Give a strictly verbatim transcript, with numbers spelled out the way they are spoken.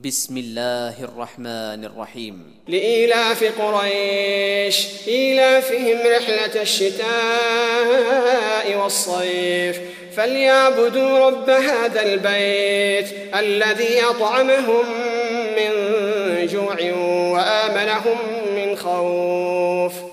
بسم الله الرحمن الرحيم. لإيلاف قريش إيلافهم رحلة الشتاء والصيف فليعبدوا رب هذا البيت الذي أطعمهم من جوع وآمنهم من خوف.